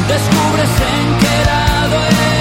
descubres en qué lado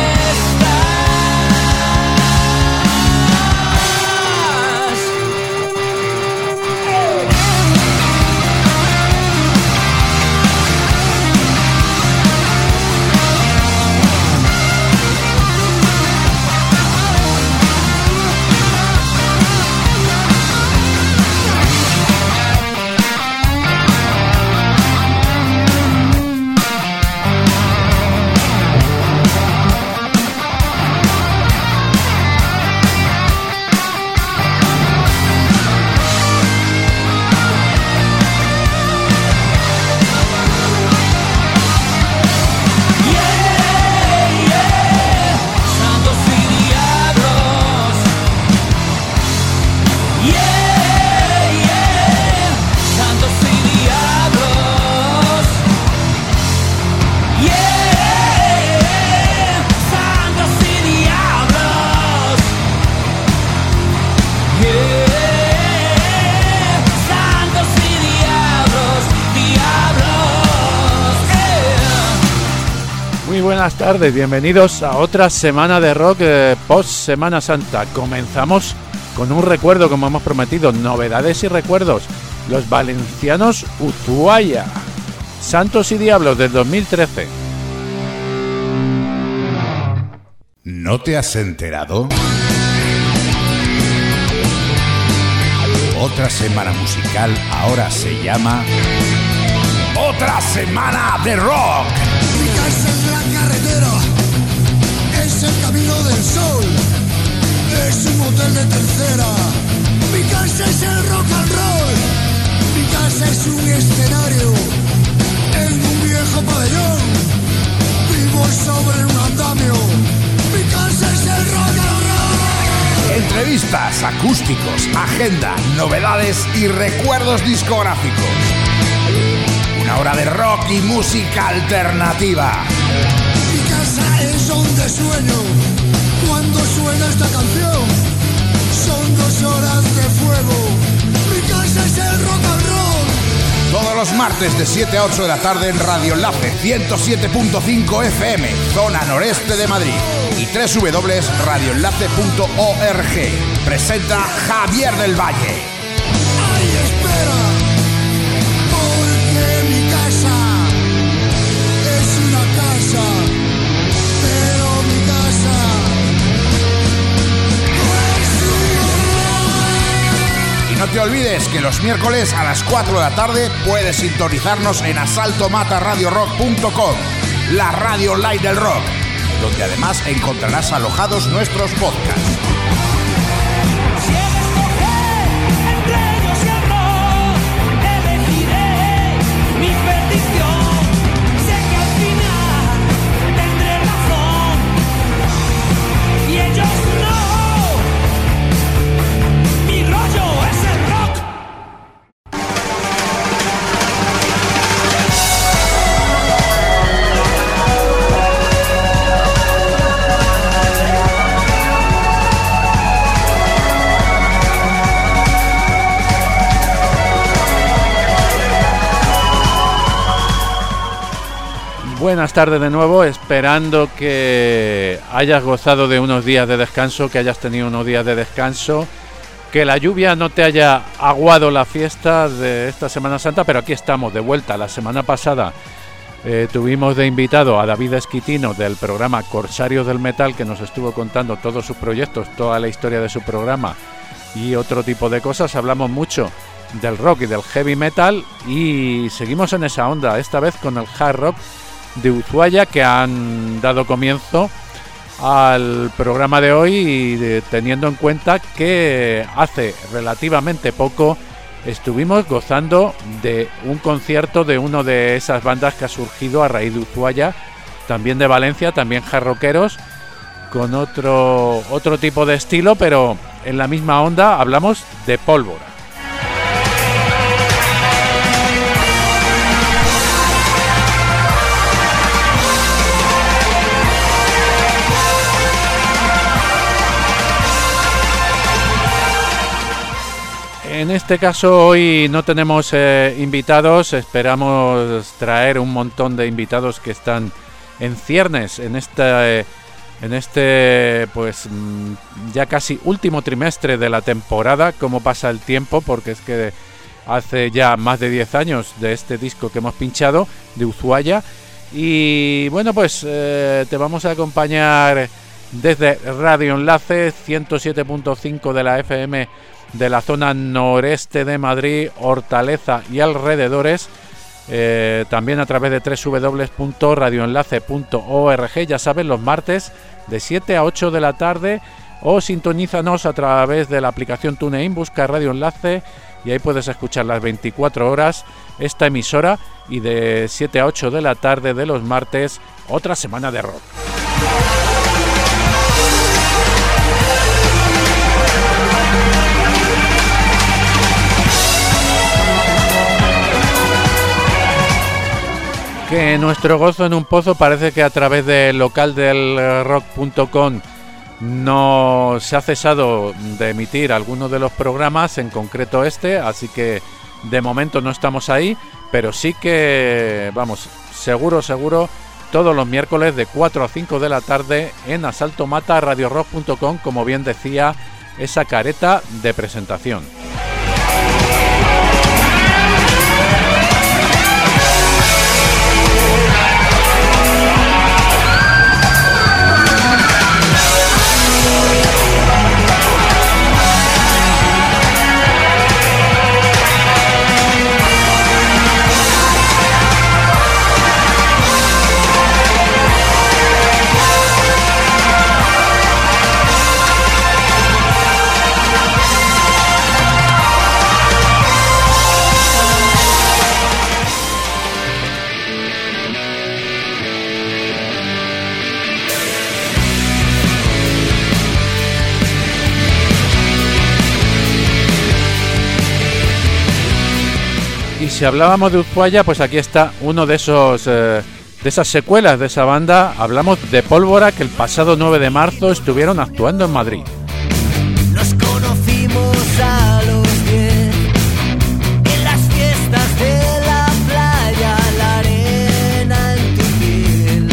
Buenas tardes, bienvenidos a otra semana de rock post Semana Santa. Comenzamos con un recuerdo, como hemos prometido, novedades y recuerdos. Los valencianos Ushuaia, Santos y Diablos del 2013. ¿No te has enterado? Otra semana musical ahora se llama Otra Semana de Rock. Mi casa es la carretera, es el camino del sol, es un motel de tercera. Mi casa es el rock and roll, mi casa es un escenario, en un viejo pabellón, vivo sobre un andamio. Mi casa es el rock and roll. Entrevistas, acústicos, agenda, novedades y recuerdos discográficos. Una hora de rock y música alternativa. Mi casa es donde sueño cuando suena esta canción. Son 2 horas de fuego. Mi casa es el rock and roll. Todos los martes de 7 a 8 de la tarde en Radio Enlace 107.5 FM, zona noreste de Madrid, y www.radioenlace.org. Presenta Javier del Valle. Ay, espera, porque mi casa es una casa, pero mi casa es un... Y no te olvides que los miércoles a las 4 de la tarde puedes sintonizarnos en asaltomataradiorock.com, la radio online del rock, donde además encontrarás alojados nuestros podcasts. Buenas tardes de nuevo, esperando que hayas gozado de unos días de descanso, que hayas tenido unos días de descanso, que la lluvia no te haya aguado la fiesta de esta Semana Santa, pero aquí estamos de vuelta. La semana pasada tuvimos de invitado a David Esquitino del programa Corsarios del Metal, que nos estuvo contando todos sus proyectos, toda la historia de su programa y otro tipo de cosas. Hablamos mucho del rock y del heavy metal y seguimos en esa onda, esta vez con el hard rock de Ushuaia, que han dado comienzo al programa de hoy, y teniendo en cuenta que hace relativamente poco estuvimos gozando de un concierto de una de esas bandas que ha surgido a raíz de Ushuaia, también de Valencia, también hard rockeros, con otro tipo de estilo, pero en la misma onda. Hablamos de Pólvora. En este caso hoy no tenemos invitados, esperamos traer un montón de invitados que están en ciernes en este pues ya casi último trimestre de la temporada. Cómo pasa el tiempo, porque es que hace ya más de 10 años de este disco que hemos pinchado, de Ushuaia. Y bueno, pues te vamos a acompañar desde Radio Enlace 107.5 de la FM de la zona noreste de Madrid, Hortaleza y alrededores. También a través de www.radioenlace.org, ya sabes, los martes de 7 a 8 de la tarde, o sintonízanos a través de la aplicación TuneIn, busca Radio Enlace y ahí puedes escuchar las 24 horas esta emisora, y de 7 a 8 de la tarde de los martes otra semana de rock. Que nuestro gozo en un pozo parece que a través del localdelrock.com no se ha cesado de emitir algunos de los programas, en concreto este, así que de momento no estamos ahí, pero sí que, vamos, seguro, todos los miércoles de 4 a 5 de la tarde en asaltomataradiorock.com, como bien decía esa careta de presentación. Y si hablábamos de Ushuaia, pues aquí está uno de esos de esas secuelas de esa banda. Hablamos de Pólvora, que el pasado 9 de marzo estuvieron actuando en Madrid. Nos conocimos a los 10 en las fiestas de la playa, la arena en tu piel.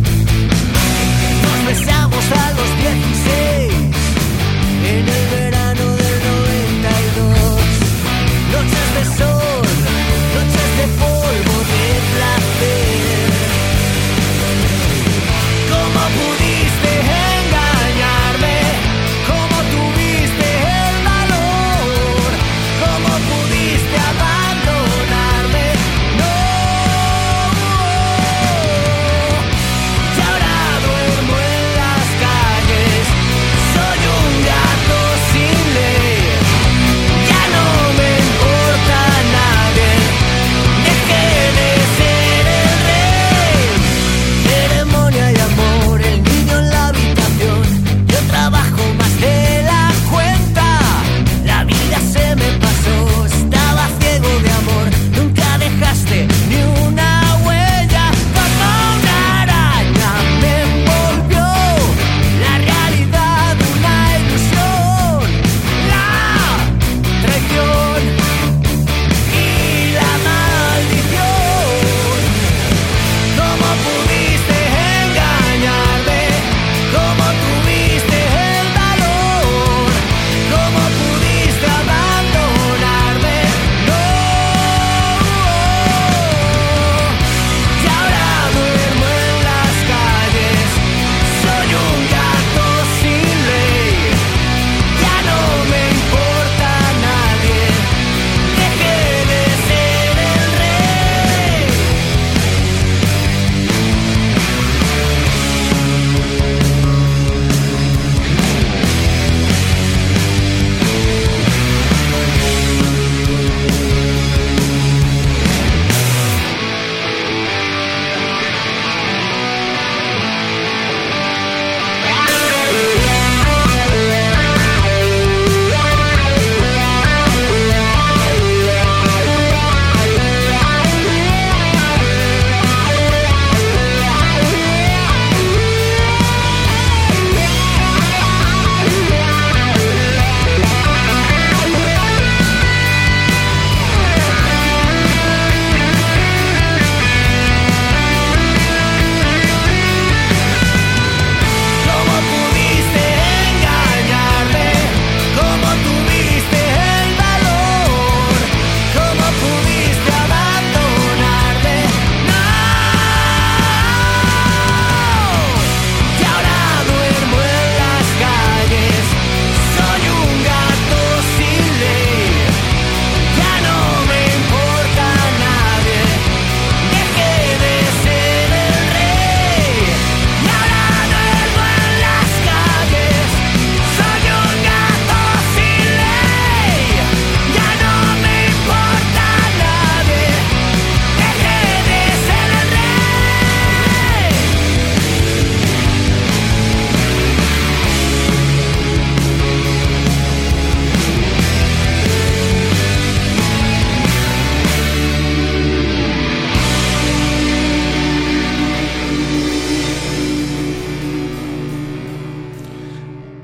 Nos besamos a los 16 en el verano del 92. Noches de sol, noches de polvo, de placer. ¿Cómo pudiste engañarme?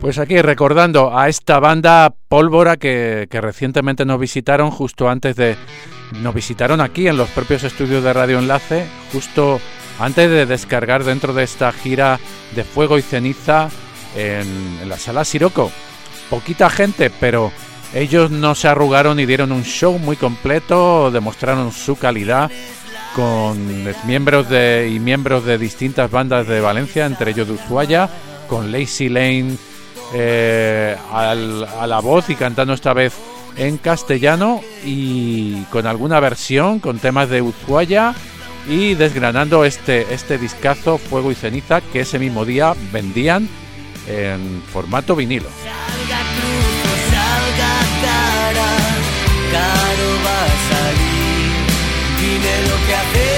Pues aquí recordando a esta banda Pólvora que recientemente nos visitaron nos visitaron aquí en los propios estudios de Radio Enlace, justo antes de descargar dentro de esta gira de Fuego y Ceniza en la Sala Siroco. Poquita gente, pero ellos no se arrugaron y dieron un show muy completo, demostraron su calidad con miembros de distintas bandas de Valencia, entre ellos de Ushuaia, con Lazy Lane a la voz y cantando esta vez en castellano y con alguna versión con temas de Ushuaia y desgranando este discazo Fuego y Ceniza que ese mismo día vendían en formato vinilo. Salga cruz o salga cara, caro va a salir. Dime lo que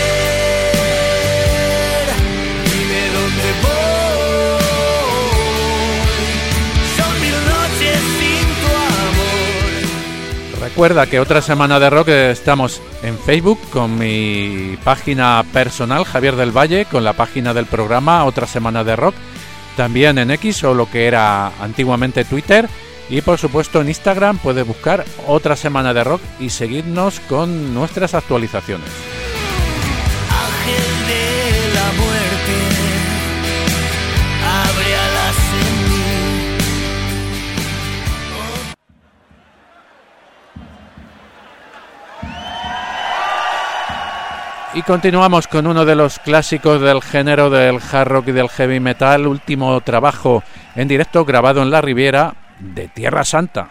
hacer, dime dónde voy. Son 1000 noches sin tu amor. Recuerda que otra semana de rock estamos en Facebook con mi página personal Javier del Valle, con la página del programa Otra Semana de Rock, también en X o lo que era antiguamente Twitter, y por supuesto en Instagram puedes buscar Otra Semana de Rock y seguirnos con nuestras actualizaciones. Ángel de la muerte, abre alas en mí. Y continuamos con uno de los clásicos del género del hard rock y del heavy metal, último trabajo en directo grabado en la Riviera de Tierra Santa.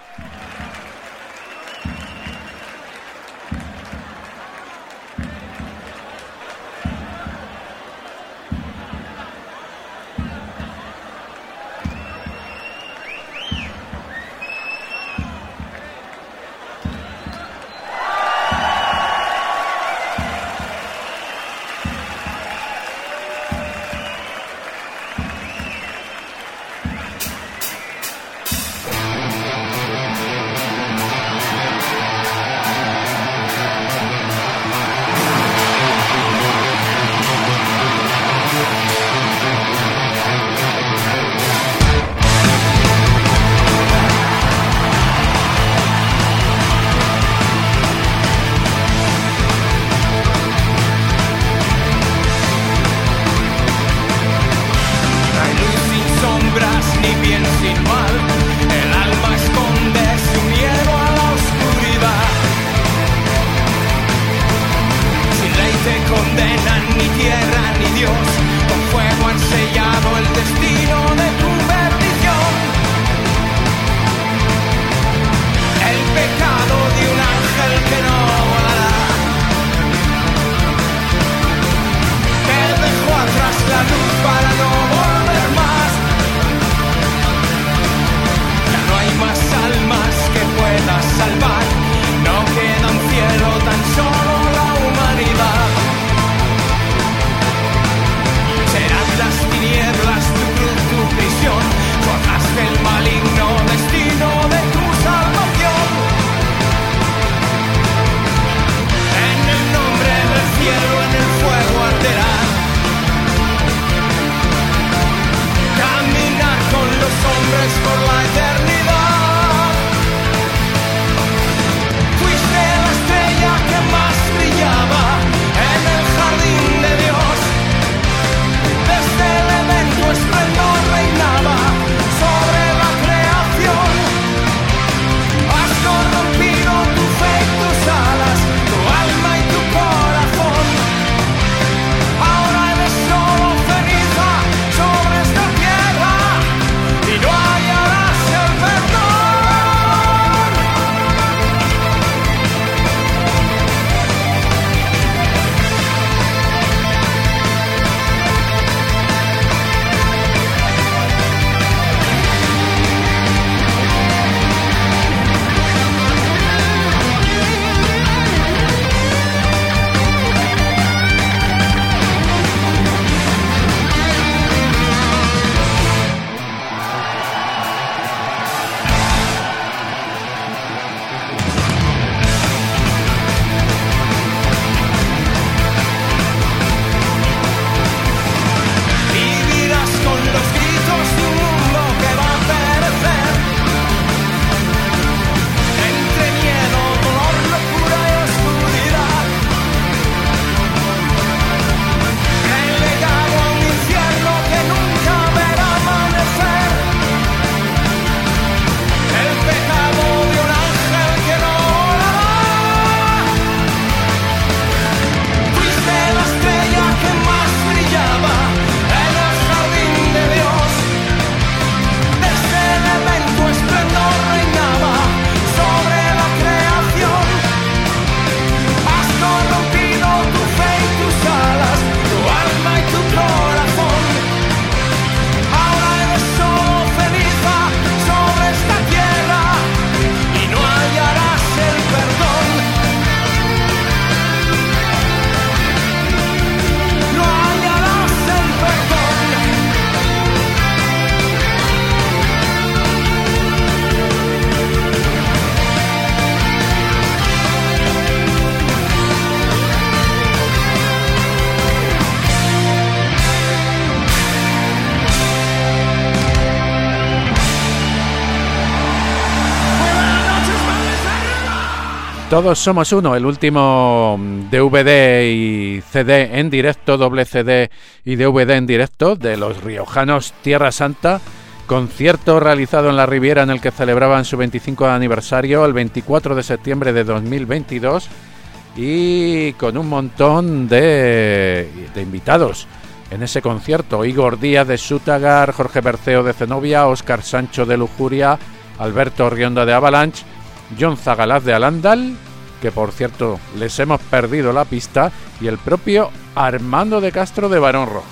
Todos somos uno, el último DVD y CD en directo, doble CD y DVD en directo de los riojanos Tierra Santa, concierto realizado en la Riviera en el que celebraban su 25 aniversario el 24 de septiembre de 2022 y con un montón de invitados en ese concierto: Igor Díaz de Sutagar, Jorge Berceo de Zenobia, Óscar Sancho de Lujuria, Alberto Rionda de Avalanche, John Zagalaz de Alandal, que por cierto les hemos perdido la pista, y el propio Armando de Castro de Barón Rojo.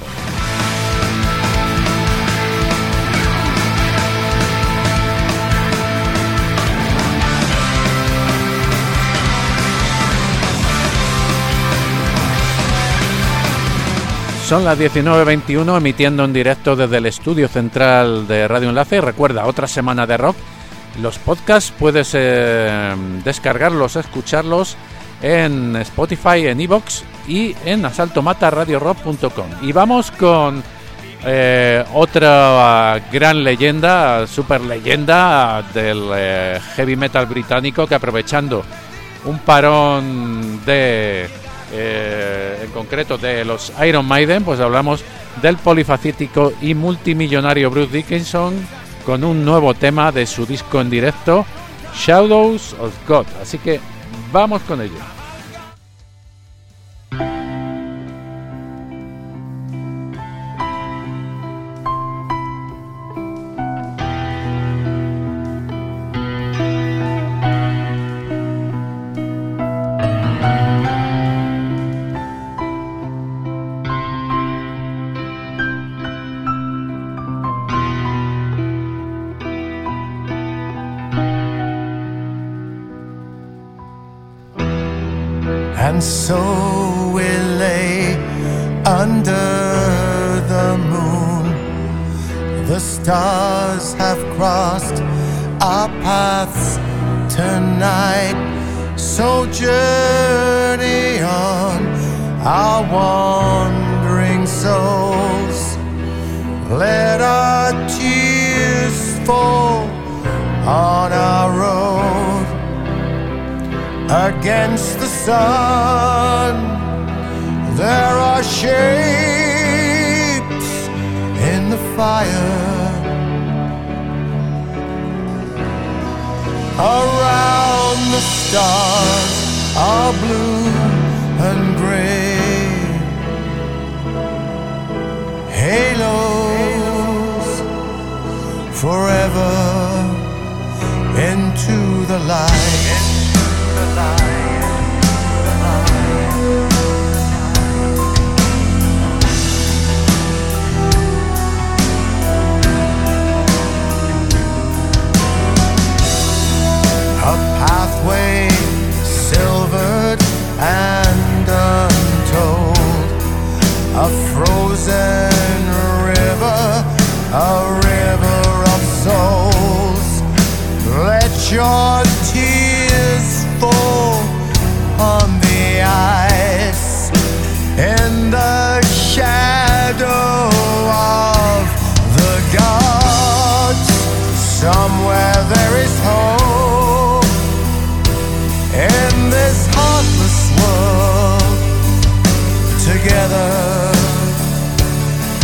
Son las 19:21, emitiendo en directo desde el estudio central de Radio Enlace. Y recuerda, otra semana de rock. Los podcasts puedes descargarlos, escucharlos en Spotify, en iVoox y en asaltomataradiorock.com. Y vamos con otra gran leyenda, super leyenda del heavy metal británico, que aprovechando un parón en concreto de los Iron Maiden, pues hablamos del polifacético y multimillonario Bruce Dickinson con un nuevo tema de su disco en directo, Shadows of God. Así que vamos con ello. And so we lay under the moon. The stars have crossed our paths tonight. So journey on, our wandering souls. Let our tears fall on our road. Against the sun, there are shapes in the fire. Around the stars are blue and gray halos forever into the light. A pathway silvered and untold, a frozen river, a river of souls. Let your tears fall on the ice in the shadow of the gods. Somewhere there is hope in this heartless world. Together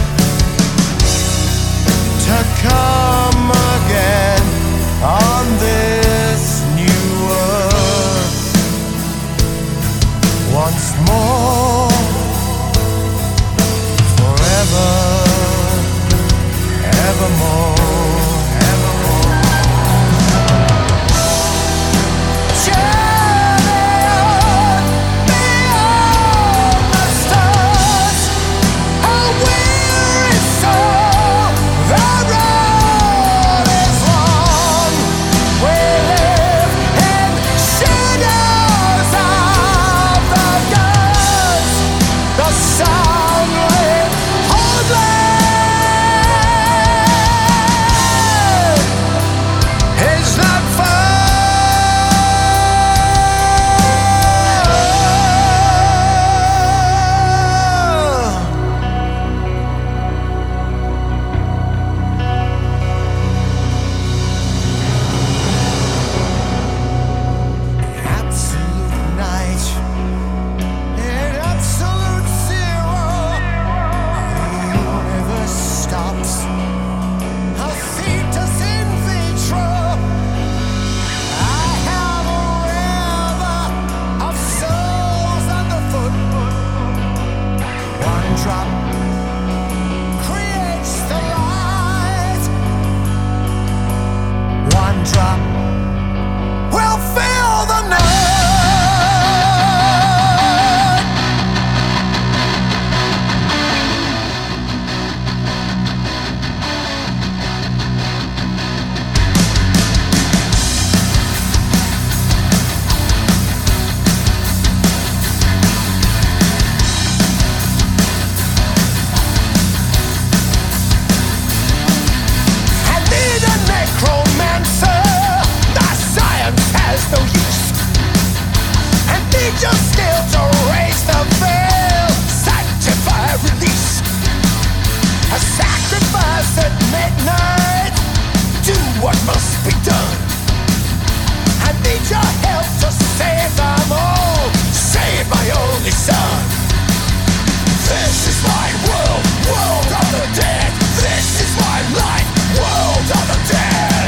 at midnight. Do what must be done. I need your help to save them all. Save my only son. This is my world, world of the dead. This is my life, world of the dead.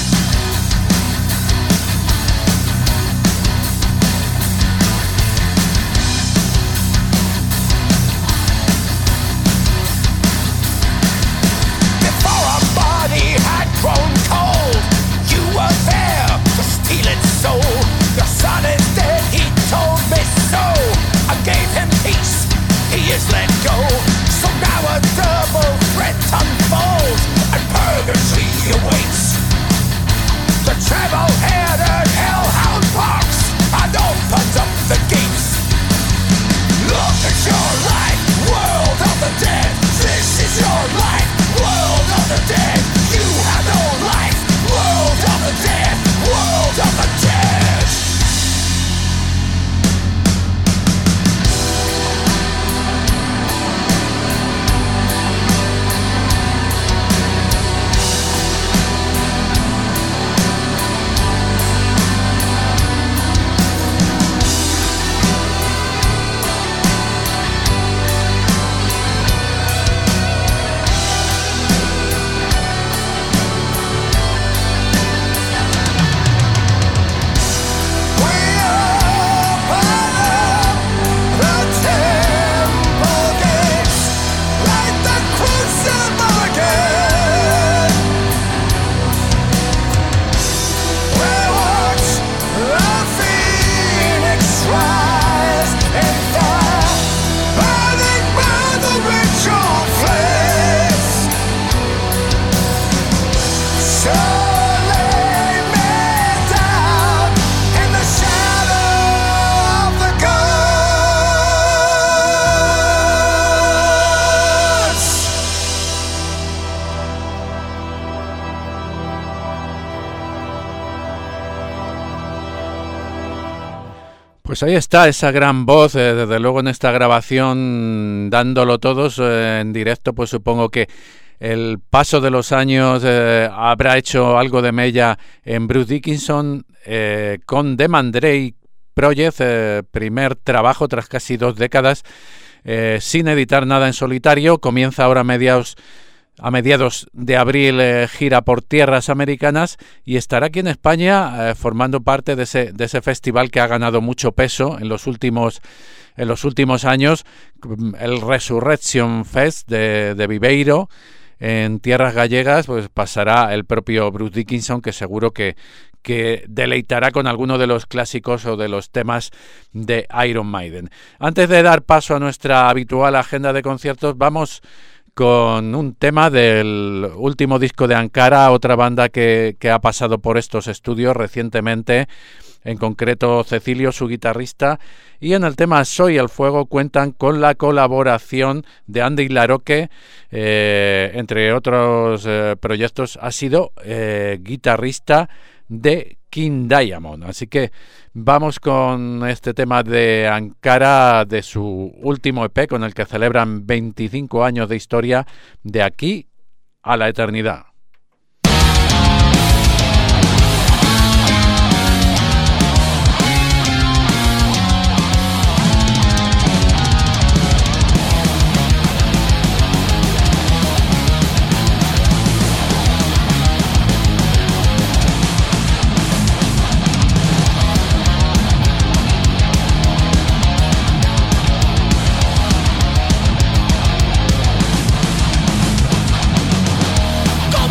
Before our body had grown cold, you were there to steal its soul. Your son is dead, he told me so. I gave him peace, he is let go. So now a double threat unfolds, and purgatory awaits. The travel-headed hellhound barks and opens up the gates. Look at your life, world of the dead. This is your life, world of the dead. You have no life, world of the dead, world of the dead. Pues ahí está esa gran voz, desde luego en esta grabación, dándolo todos en directo. Pues supongo que el paso de los años habrá hecho algo de mella en Bruce Dickinson, con The Mandrake Project, primer trabajo tras casi 2 décadas sin editar nada en solitario. Comienza ahora a mediados de abril gira por tierras americanas y estará aquí en España formando parte de ese festival que ha ganado mucho peso en los últimos años, el Resurrection Fest de Viveiro. En tierras gallegas pues pasará el propio Bruce Dickinson, que seguro que deleitará con alguno de los clásicos o de los temas de Iron Maiden. Antes de dar paso a nuestra habitual agenda de conciertos, vamos con un tema del último disco de Ankara, otra banda que ha pasado por estos estudios recientemente, en concreto Cecilio, su guitarrista, y en el tema Soy el Fuego cuentan con la colaboración de Andy Laroque, entre otros proyectos ha sido guitarrista de King Diamond. Así que vamos con este tema de Ankara, de su último EP, con el que celebran 25 años de historia, de aquí a la eternidad. Como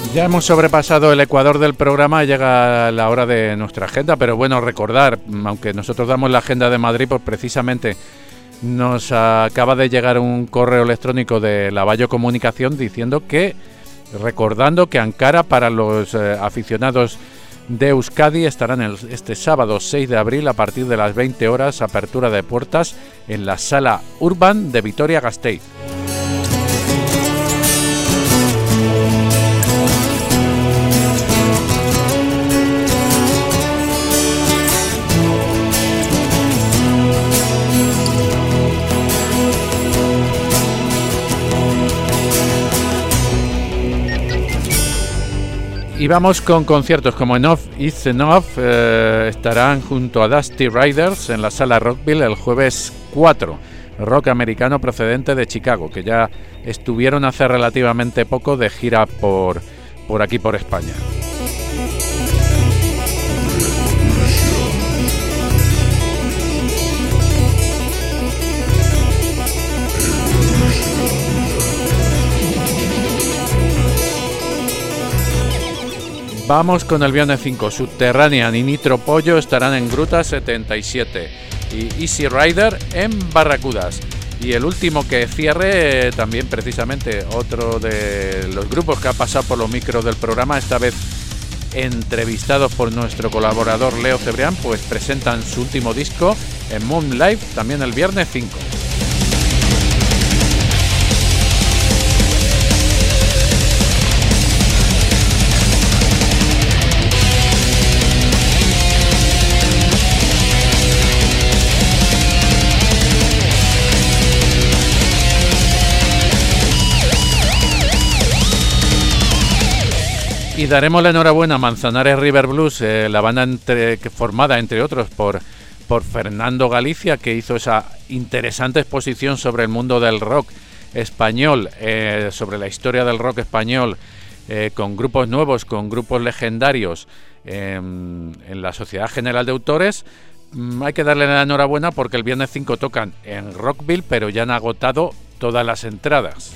Ya hemos sobrepasado el ecuador del programa y llega la hora de nuestra agenda, pero bueno, recordar, aunque nosotros damos la agenda de Madrid, pues precisamente nos acaba de llegar un correo electrónico de Lavallo Comunicación diciendo que, recordando que Ankara para los aficionados de Euskadi estarán este sábado 6 de abril a partir de las 20 horas, apertura de puertas en la Sala Urban de Vitoria-Gasteiz. Y vamos con conciertos como Enough Is Enough, estarán junto a Dusty Riders en la Sala Rockville el jueves 4, rock americano procedente de Chicago, que ya estuvieron hace relativamente poco de gira por aquí, por España. Vamos con el viernes 5. Subterranean y Nitro Pollo estarán en Gruta 77 y Easy Rider en Barracudas. Y el último que cierre, también precisamente otro de los grupos que ha pasado por los micros del programa, esta vez entrevistados por nuestro colaborador Leo Cebrián, pues presentan su último disco en Moon Live también el viernes 5. Y daremos la enhorabuena a Manzanares River Blues, la banda formada entre otros por Fernando Galicia, que hizo esa interesante exposición sobre el mundo del rock español, sobre la historia del rock español, con grupos nuevos, con grupos legendarios en la Sociedad General de Autores. Hay que darle la enhorabuena porque el viernes 5 tocan en Rockville, pero ya han agotado todas las entradas.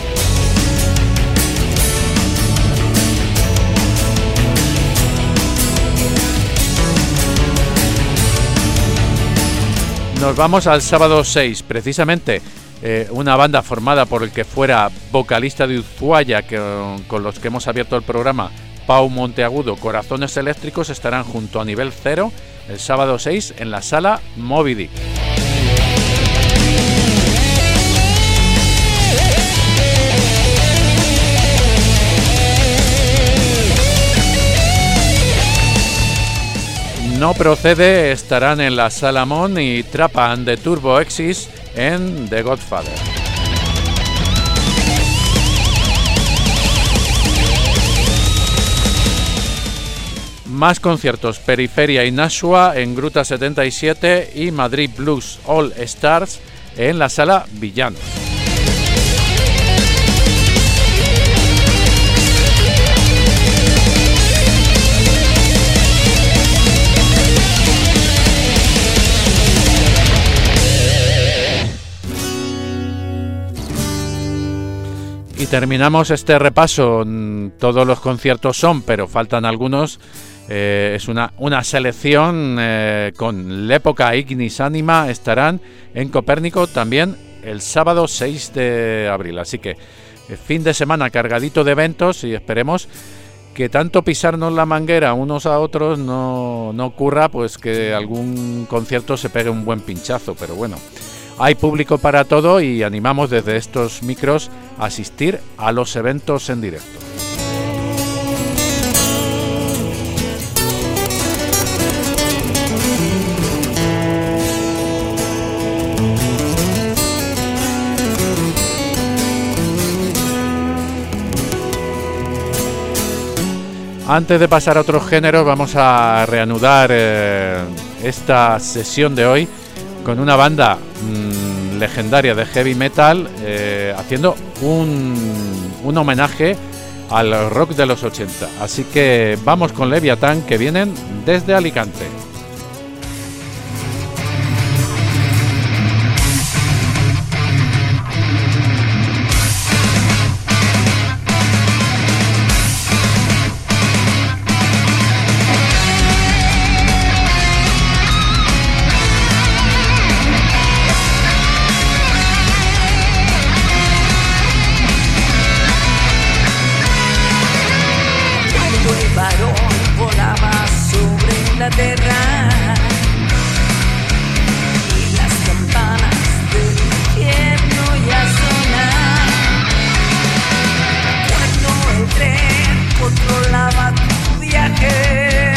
Nos vamos al sábado 6, precisamente una banda formada por el que fuera vocalista de Ushuaia, con los que hemos abierto el programa, Pau Monteagudo, Corazones Eléctricos, estarán junto a Nivel Cero el sábado 6 en la Sala Moby Dick. No Procede estarán en la Salamón y Trapa and the Turbo Exis en The Godfather. Más conciertos: Periferia y Nashua en Gruta 77 y Madrid Blues All Stars en la Sala Villanos. Y terminamos este repaso. Todos los conciertos son, pero faltan algunos. Es una selección con L'Epoca Ignis Anima. Estarán en Copérnico también el sábado 6 de abril. Así que fin de semana cargadito de eventos, y esperemos que tanto pisarnos la manguera unos a otros no ocurra, pues que algún concierto se pegue un buen pinchazo. Pero bueno, hay público para todo y animamos desde estos micros a asistir a los eventos en directo. Antes de pasar a otros géneros, vamos a reanudar esta sesión de hoy con una banda legendaria de heavy metal, haciendo un homenaje al rock de los 80. Así que vamos con Leviatán, que vienen desde Alicante. Inglaterra y las campanas del infierno ya sonan. Cuando el tren controlaba tu viaje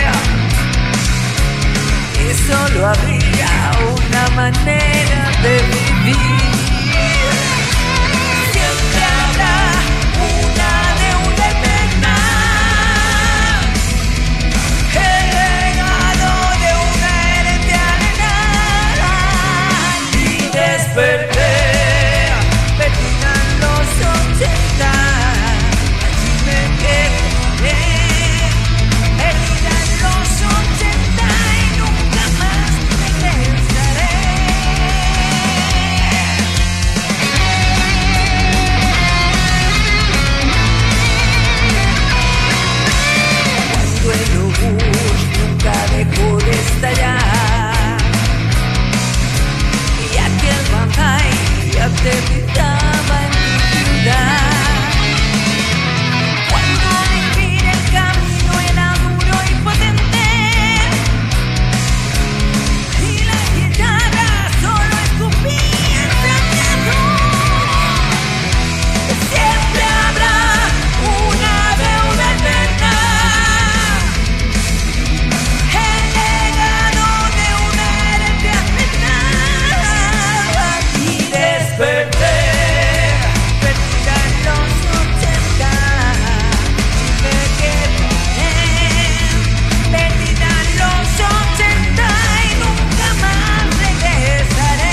y solo había una manera de vivir. Siempre habrá una deuda eterna, el legado de una herencia arenada. Y desperté, perdida en los 80, allí me quedé, perdida en los 80 y nunca más regresaré. Cuando el obús nunca dejó de estallar y aquel vampire aterrizaba en mi ciudad. Cuando vivir el camino era duro y potente y la guitarra solo escupía el fracaso. Siempre habrá una deuda eterna, el legado de una herencia arenada. Y desperté, perdida en los 80, y me quedé, perdida en los 80 y nunca más regresaré.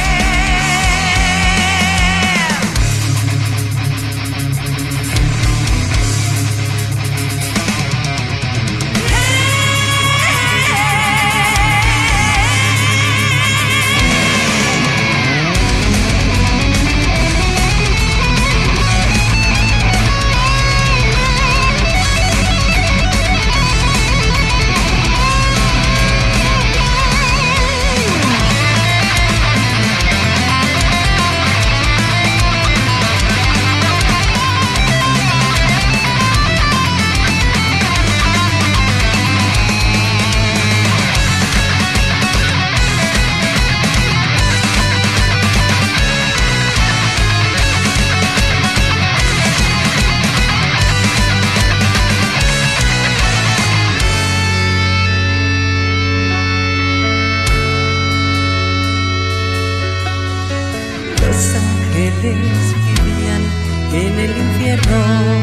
Los ángeles vivían en el infierno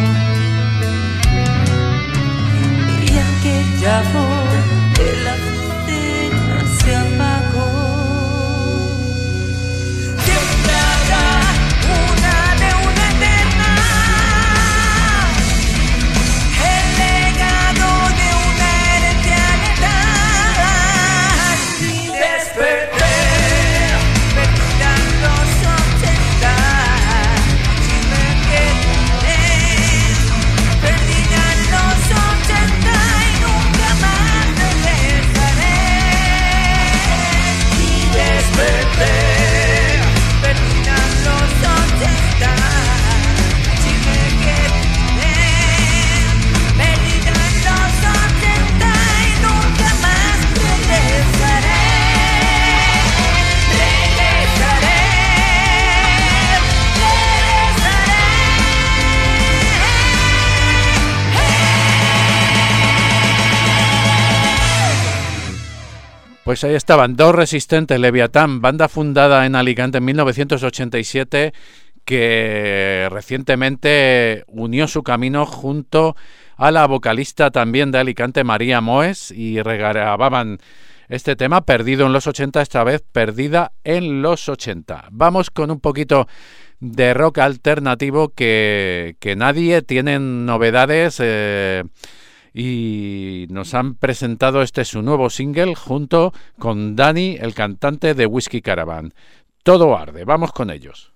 y aquella voz de la cena se apagó. Siempre habrá una deuda eterna, el legado de una herencia arenada. Y desperté, perdida en los 80, y me quedé, perdida en los 80 y nunca más regresaré. Y desperté, perdida en los 80, y me quedé, perdida en los 80 y nunca más regresaré. Pues ahí estaban, Dos Resistentes, Leviatán, banda fundada en Alicante en 1987, que recientemente unió su camino junto a la vocalista también de Alicante, María Moes, y regrababan este tema, Perdido en los 80, esta vez Perdida en los 80. Vamos con un poquito de rock alternativo que nadie tiene novedades, y nos han presentado su nuevo single junto con Dani, el cantante de Whiskey Caravan. Todo arde, vamos con ellos.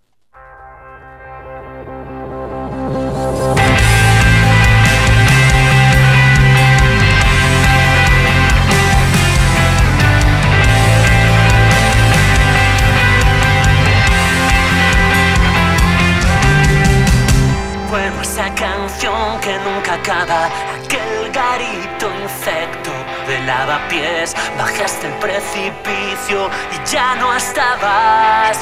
Vuelvo a esa canción que que nunca acaba, aquel garito infecto de lavapiés. Bajaste el precipicio y ya no estabas.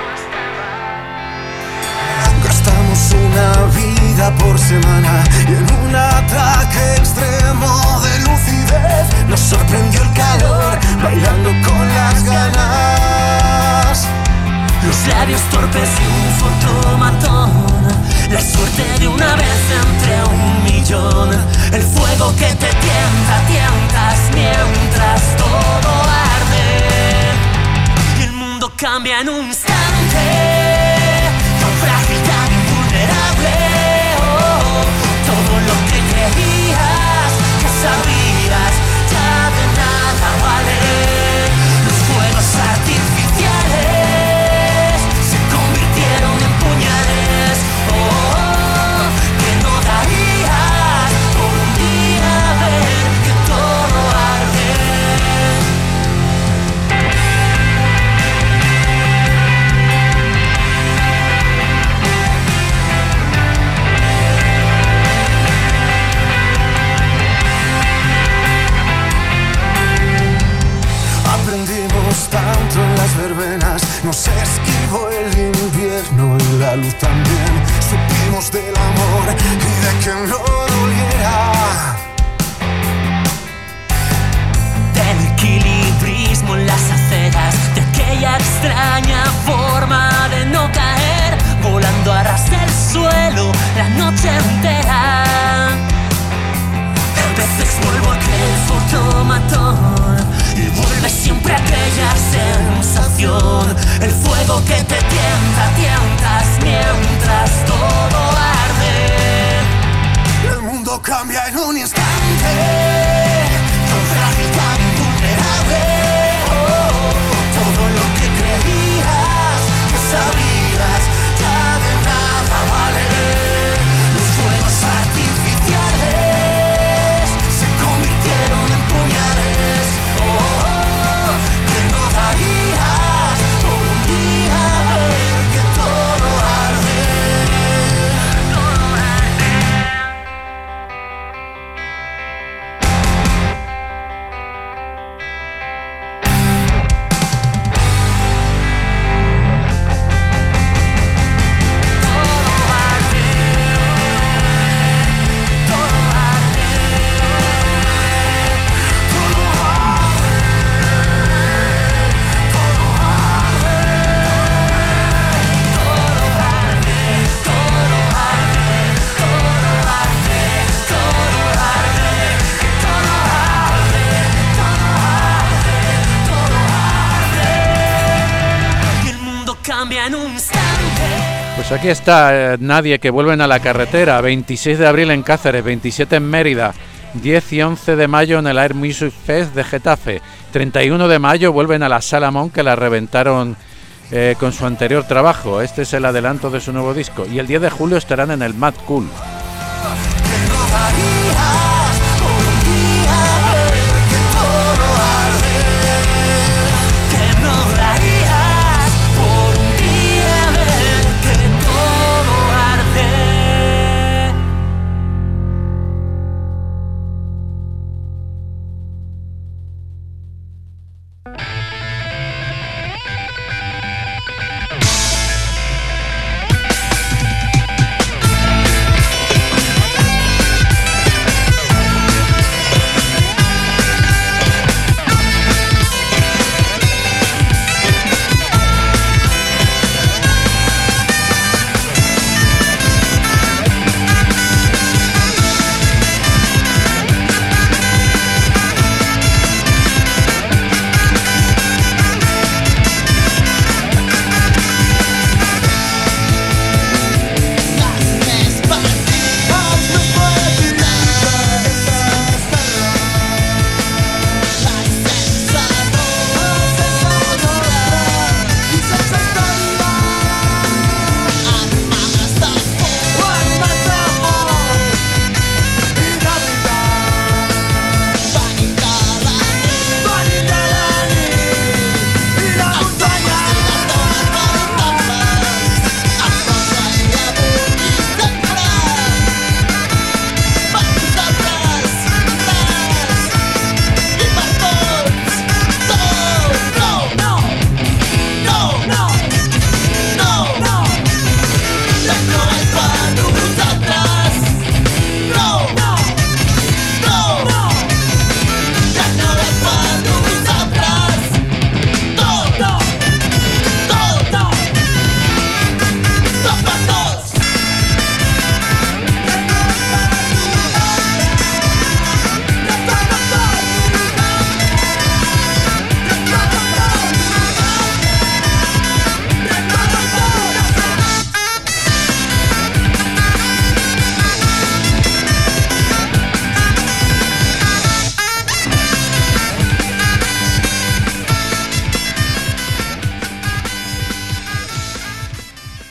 Gastamos una vida por semana y en un ataque extremo de lucidez nos sorprendió el calor, bailando con las ganas. Los labios torpes y un fotomatón, la suerte de una vez entre un millón. El fuego que te tientas mientras todo arde. Y el mundo cambia en un instante, tan frágil, tan invulnerable. Oh, todo lo que creías que sabías ya de nada vale. Los fuegos artificiales se convirtieron en puñales. Oh, que no darías por un día ver que todo arde. Aprendimos tanto en las verbenas, nos esquivó el invierno y la luz también. Supimos del amor y de que no doliera. Del equilibrismo en las aceras, de aquella extraña forma de no caer, volando a ras del suelo la noche entera. A veces vuelvo a aquel fotomatón y vuelve siempre aquella sensación. El fuego que te tientas mientras todo arde. El mundo cambia en un instante, tan frágil, tan invulnerable. Oh, todo lo que creías que sabías ya de nada vale. Los fuegos artificiales se convirtieron en puñales. Oh, que no darías por un día ver que todo arde. Y el mundo cambia en un instante. Pues aquí está Nadie, que vuelven a la carretera. 26 de abril en Cáceres, 27 en Mérida, 10 y 11 de mayo en el Air Music Fest de Getafe, 31 de mayo vuelven a la Sala Mon, que la reventaron con su anterior trabajo. Este es el adelanto de su nuevo disco. Y el 10 de julio estarán en el Mad Cool. Que no darías por un día ver que todo arde.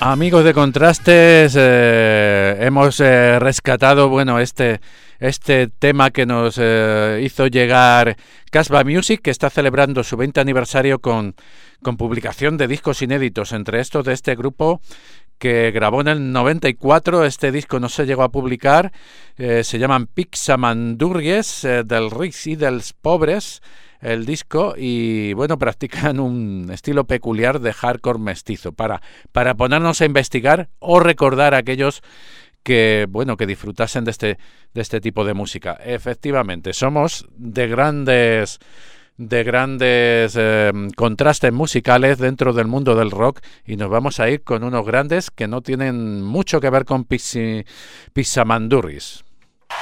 Amigos de Contrastes, hemos rescatado, bueno, este tema que nos hizo llegar Casbah Music, que está celebrando su 20 aniversario con publicación de discos inéditos, entre estos de este grupo que grabó en el 94. Este disco no se llegó a publicar, se llaman Pixamandurries, del Rics y dels Pobres, el disco, y bueno, practican un estilo peculiar de hardcore mestizo para ponernos a investigar o recordar a aquellos que, bueno, que disfrutasen de este tipo de música. Efectivamente, somos de grandes contrastes musicales dentro del mundo del rock, y nos vamos a ir con unos grandes que no tienen mucho que ver con Pixamandurries.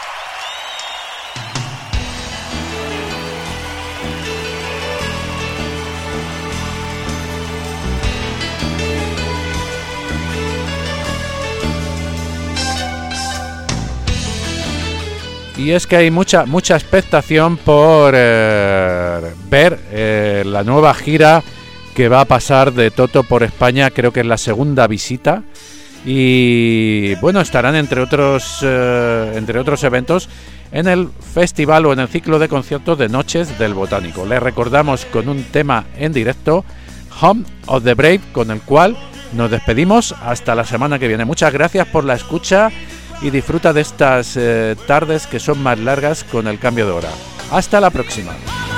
Y es que hay mucha expectación por ver la nueva gira que va a pasar de Toto por España. Creo que es la segunda visita. Y bueno, estarán entre otros eventos en el festival o en el ciclo de conciertos de Noches del Botánico. Les recordamos con un tema en directo, Home of the Brave, con el cual nos despedimos hasta la semana que viene. Muchas gracias por la escucha y disfruta de estas tardes que son más largas con el cambio de hora. Hasta la próxima.